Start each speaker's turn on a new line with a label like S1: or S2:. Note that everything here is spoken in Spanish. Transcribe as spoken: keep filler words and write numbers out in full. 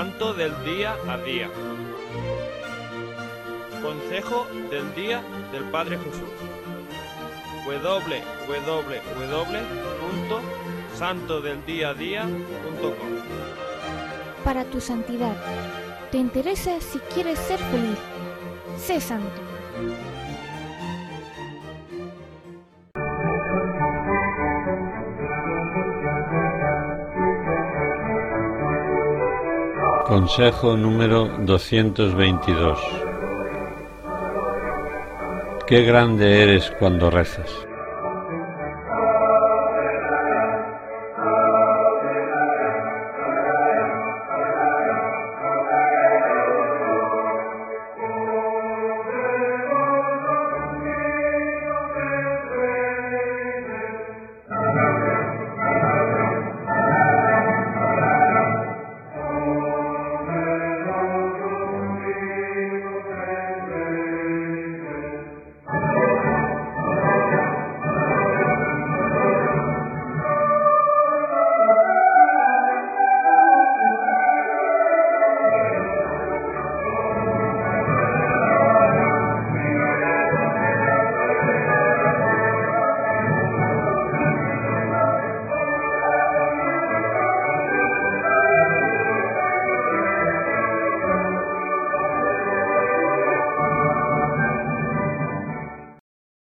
S1: Santo del día a día. Consejo del día del Padre Jesús. w w w punto santo del día a día punto com.
S2: Para tu santidad. ¿Te interesa si quieres ser feliz? Sé santo.
S3: Consejo número doscientos veintidós. Qué grande eres cuando rezas.